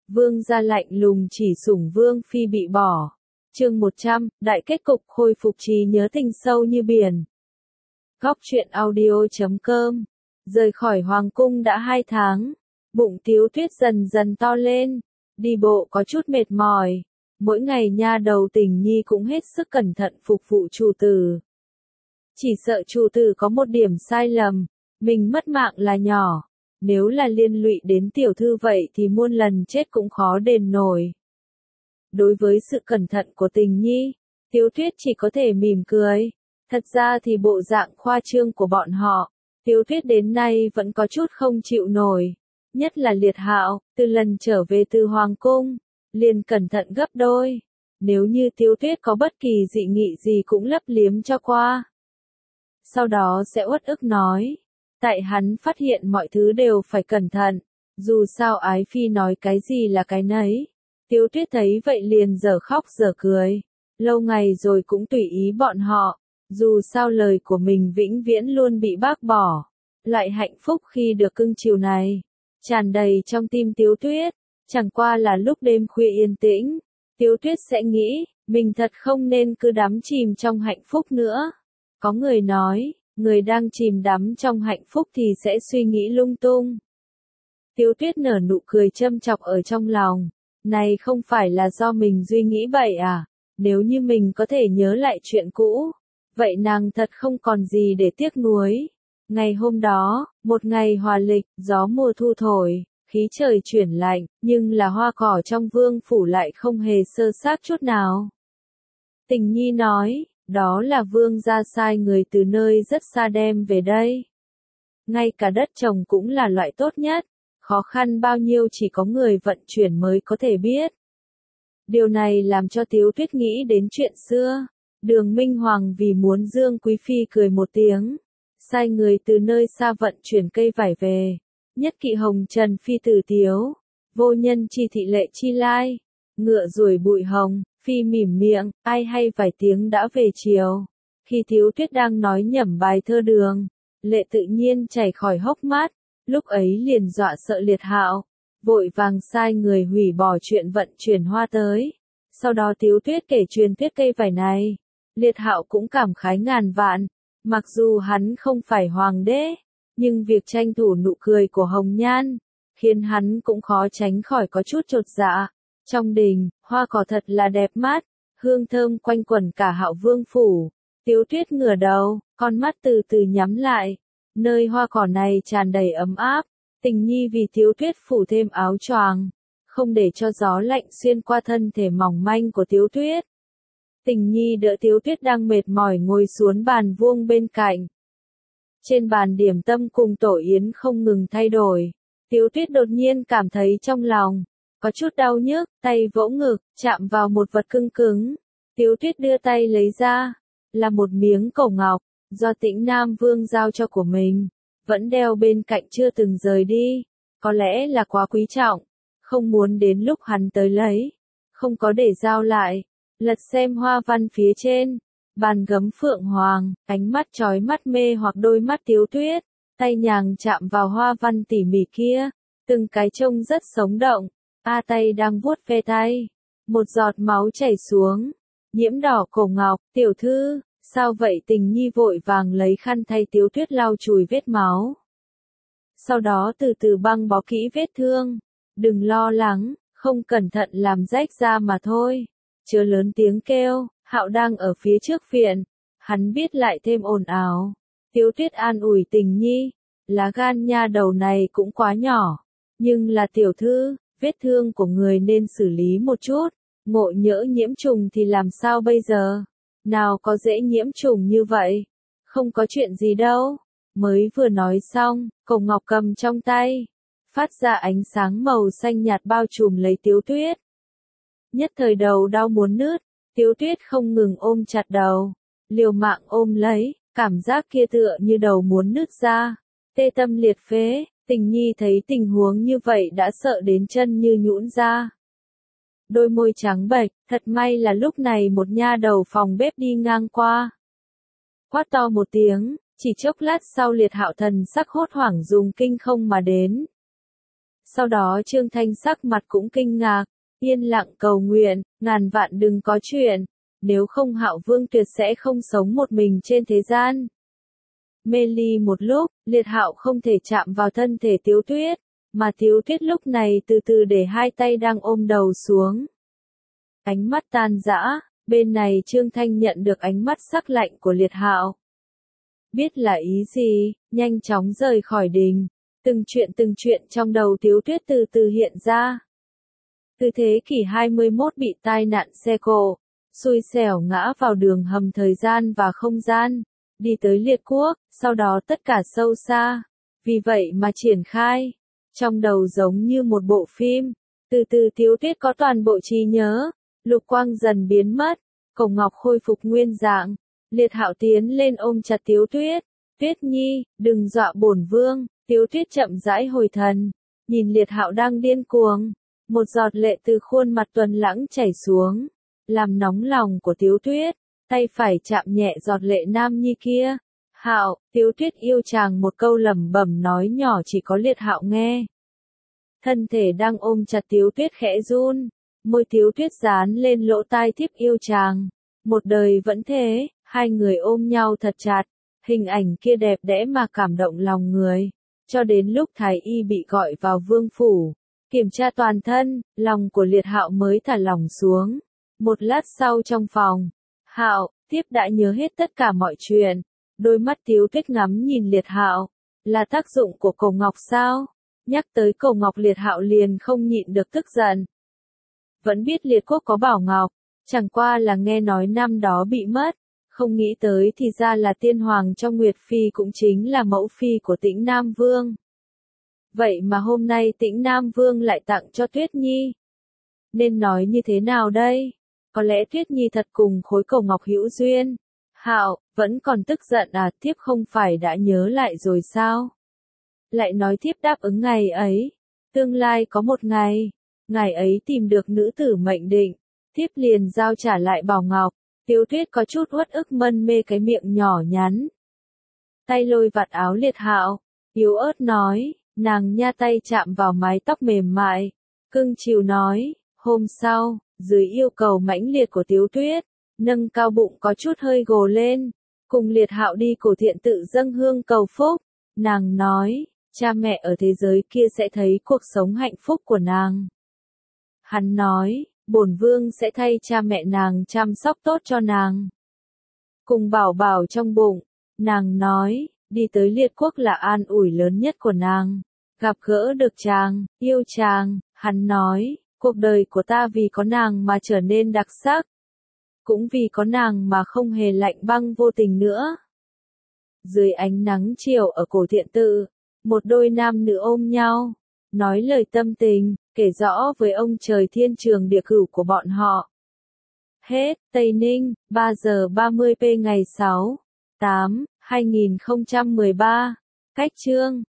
Vương gia lạnh lùng chỉ sủng Vương phi bị bỏ. Chương 100, đại kết cục khôi phục trí nhớ tình sâu như biển. Góc truyện audio.com. Rời khỏi hoàng cung đã 2 tháng, bụng Tiếu Tuyết dần dần to lên, đi bộ có chút mệt mỏi. Mỗi ngày nha đầu Tình Nhi cũng hết sức cẩn thận phục vụ chủ tử. Chỉ sợ chủ tử có một điểm sai lầm, mình mất mạng là nhỏ. Nếu là liên lụy đến tiểu thư vậy thì muôn lần chết cũng khó đền nổi. Đối với sự cẩn thận của Tình Nhi, Tiếu Tuyết chỉ có thể mỉm cười. Thật ra thì bộ dạng khoa trương của bọn họ, Tiếu Tuyết đến nay vẫn có chút không chịu nổi. Nhất là Liệt Hạo, từ lần trở về từ hoàng cung, liền cẩn thận gấp đôi. Nếu như Tiếu Tuyết có bất kỳ dị nghị gì cũng lấp liếm cho qua. Sau đó sẽ uất ức nói. Tại hắn phát hiện mọi thứ đều phải cẩn thận, dù sao ái phi nói cái gì là cái nấy. Tiếu Tuyết thấy vậy liền dở khóc dở cười. Lâu ngày rồi cũng tùy ý bọn họ, dù sao lời của mình vĩnh viễn luôn bị bác bỏ. Lại hạnh phúc khi được cưng chiều này, tràn đầy trong tim Tiếu Tuyết. Chẳng qua là lúc đêm khuya yên tĩnh, Tiếu Tuyết sẽ nghĩ, mình thật không nên cứ đắm chìm trong hạnh phúc nữa. Có người nói, người đang chìm đắm trong hạnh phúc thì sẽ suy nghĩ lung tung. Tiếu Tuyết nở nụ cười châm chọc ở trong lòng. Này không phải là do mình suy nghĩ bậy à? Nếu như mình có thể nhớ lại chuyện cũ, vậy nàng thật không còn gì để tiếc nuối. Ngày hôm đó, một ngày hòa lịch, gió mùa thu thổi, khí trời chuyển lạnh, nhưng là hoa cỏ trong vương phủ lại không hề sơ sát chút nào. Tình Nhi nói, đó là vương gia sai người từ nơi rất xa đem về đây. Ngay cả đất trồng cũng là loại tốt nhất, khó khăn bao nhiêu chỉ có người vận chuyển mới có thể biết. Điều này làm cho Tiếu Tuyết nghĩ đến chuyện xưa. Đường Minh Hoàng vì muốn Dương Quý Phi cười một tiếng, sai người từ nơi xa vận chuyển cây vải về. Nhất kỵ hồng trần phi tử tiếu, vô nhân chi thị lệ chi lai, ngựa ruổi bụi hồng. Phi mỉm miệng, ai hay vài tiếng đã về chiều. Khi Tiếu Tuyết đang nói nhẩm bài thơ đường, lệ tự nhiên chảy khỏi hốc mắt, lúc ấy liền dọa sợ Liệt Hạo, vội vàng sai người hủy bỏ chuyện vận chuyển hoa tới. Sau đó Tiếu Tuyết kể truyền thuyết cây vải này, Liệt Hạo cũng cảm khái ngàn vạn, mặc dù hắn không phải hoàng đế, nhưng việc tranh thủ nụ cười của Hồng Nhan, khiến hắn cũng khó tránh khỏi có chút chột dạ. Trong đình, hoa cỏ thật là đẹp mắt, hương thơm quanh quẩn cả Hạo Vương phủ. Tiếu Tuyết ngửa đầu, con mắt từ từ nhắm lại. Nơi hoa cỏ này tràn đầy ấm áp. Tình Nhi vì Tiếu Tuyết phủ thêm áo choàng, không để cho gió lạnh xuyên qua thân thể mỏng manh của Tiếu Tuyết. Tình Nhi đỡ Tiếu Tuyết đang mệt mỏi ngồi xuống bàn vuông bên cạnh. Trên bàn điểm tâm cùng tổ yến không ngừng thay đổi. Tiếu Tuyết đột nhiên cảm thấy trong lòng có chút đau nhức, tay vỗ ngực, chạm vào một vật cứng cứng. Tiếu Tuyết đưa tay lấy ra, là một miếng cổ ngọc, do Tĩnh Nam Vương giao cho của mình, vẫn đeo bên cạnh chưa từng rời đi. Có lẽ là quá quý trọng, không muốn đến lúc hắn tới lấy, không có để giao lại. Lật xem hoa văn phía trên, bàn gấm phượng hoàng, ánh mắt chói mắt mê hoặc đôi mắt Tiếu Tuyết, tay nhàng chạm vào hoa văn tỉ mỉ kia, từng cái trông rất sống động. A tay đang vuốt ve tay, một giọt máu chảy xuống, nhiễm đỏ cổ ngọc. Tiểu thư, sao vậy? Tình Nhi vội vàng lấy khăn thay Tiếu Tuyết lau chùi vết máu. Sau đó từ từ băng bó kỹ vết thương. Đừng lo lắng, không cẩn thận làm rách ra mà thôi. Chớ lớn tiếng kêu, Hạo đang ở phía trước viện, hắn biết lại thêm ồn ào. Tiếu Tuyết an ủi Tình Nhi, lá gan nha đầu này cũng quá nhỏ, nhưng là tiểu thư. Vết thương của người nên xử lý một chút, ngộ nhỡ nhiễm trùng thì làm sao bây giờ? Nào có dễ nhiễm trùng như vậy? Không có chuyện gì đâu. Mới vừa nói xong, cổ ngọc cầm trong tay, phát ra ánh sáng màu xanh nhạt bao trùm lấy Tiếu Tuyết. Nhất thời đầu đau muốn nứt, Tiếu Tuyết không ngừng ôm chặt đầu, liều mạng ôm lấy, cảm giác kia tựa như đầu muốn nứt ra, tê tâm liệt phế. Tình Nhi thấy tình huống như vậy đã sợ đến chân như nhũn ra. Đôi môi trắng bệch, thật may là lúc này một nha đầu phòng bếp đi ngang qua. Quát to một tiếng, chỉ chốc lát sau Liệt Hạo thần sắc hốt hoảng dùng kinh không mà đến. Sau đó Trương Thanh sắc mặt cũng kinh ngạc, yên lặng cầu nguyện, ngàn vạn đừng có chuyện, nếu không Hạo Vương tuyệt sẽ không sống một mình trên thế gian. Mê ly một lúc, Liệt Hạo không thể chạm vào thân thể Tiếu Tuyết, mà Tiếu Tuyết lúc này từ từ để hai tay đang ôm đầu xuống. Ánh mắt tan rã, bên này Trương Thanh nhận được ánh mắt sắc lạnh của Liệt Hạo. Biết là ý gì, nhanh chóng rời khỏi đình. Từng chuyện trong đầu Tiếu Tuyết từ từ hiện ra. Từ thế kỷ 21 bị tai nạn xe cộ, xui xẻo ngã vào đường hầm thời gian và không gian, đi tới Liệt Quốc, sau đó tất cả sâu xa. Vì vậy mà triển khai, trong đầu giống như một bộ phim, từ từ Tiếu Tuyết có toàn bộ trí nhớ, lục quang dần biến mất, Cổ Ngọc khôi phục nguyên dạng, Liệt Hạo tiến lên ôm chặt Tiếu Tuyết, Tuyết Nhi, đừng dọa bổn vương. Tiếu Tuyết chậm rãi hồi thần, nhìn Liệt Hạo đang điên cuồng, một giọt lệ từ khuôn mặt tuấn lãng chảy xuống, làm nóng lòng của Tiếu Tuyết, tay phải chạm nhẹ giọt lệ nam nhi kia. Hạo, Tiếu Tuyết yêu chàng một câu lẩm bẩm nói nhỏ chỉ có Liệt Hạo nghe. Thân thể đang ôm chặt Tiếu Tuyết khẽ run, môi Tiếu Tuyết dán lên lỗ tai thiếp yêu chàng. Một đời vẫn thế, hai người ôm nhau thật chặt, hình ảnh kia đẹp đẽ mà cảm động lòng người. Cho đến lúc Thái Y bị gọi vào vương phủ, kiểm tra toàn thân, lòng của Liệt Hạo mới thả lỏng xuống. Một lát sau trong phòng, Hạo, tiếp đã nhớ hết tất cả mọi chuyện. Đôi mắt Tiếu Tuyết ngắm nhìn Liệt Hạo, là tác dụng của Cổ Ngọc sao? Nhắc tới Cổ Ngọc Liệt Hạo liền không nhịn được tức giận. Vẫn biết Liệt Quốc có Bảo Ngọc, chẳng qua là nghe nói năm đó bị mất. Không nghĩ tới thì ra là tiên hoàng trong Nguyệt Phi cũng chính là mẫu phi của Tĩnh Nam Vương. Vậy mà hôm nay Tĩnh Nam Vương lại tặng cho Tuyết Nhi. Nên nói như thế nào đây? Có lẽ Tuyết Nhi thật cùng khối Cổ Ngọc hữu duyên. Hạo, vẫn còn tức giận à, thiếp không phải đã nhớ lại rồi sao? Lại nói thiếp đáp ứng ngày ấy. Tương lai có một ngày, ngày ấy tìm được nữ tử mệnh định, thiếp liền giao trả lại Bảo Ngọc. Tiếu Tuyết có chút uất ức mân mê cái miệng nhỏ nhắn. Tay lôi vạt áo Liệt Hạo, yếu ớt nói, nàng nha tay chạm vào mái tóc mềm mại, cưng chiều nói, hôm sau, dưới yêu cầu mãnh liệt của Tiếu Tuyết, nâng cao bụng có chút hơi gồ lên, cùng Liệt Hạo đi cổ thiện tự dâng hương cầu phúc, nàng nói, cha mẹ ở thế giới kia sẽ thấy cuộc sống hạnh phúc của nàng. Hắn nói, bổn vương sẽ thay cha mẹ nàng chăm sóc tốt cho nàng. Cùng bảo bảo trong bụng, nàng nói, đi tới Liệt Quốc là an ủi lớn nhất của nàng. Gặp gỡ được chàng, yêu chàng, hắn nói, cuộc đời của ta vì có nàng mà trở nên đặc sắc. Cũng vì có nàng mà không hề lạnh băng vô tình nữa. Dưới ánh nắng chiều ở cổ thiện tự, một đôi nam nữ ôm nhau, nói lời tâm tình, kể rõ với ông trời thiên trường địa cửu của bọn họ. Hết, Tây Ninh, 3 giờ 30 p ngày 6/8/2013. Cách chương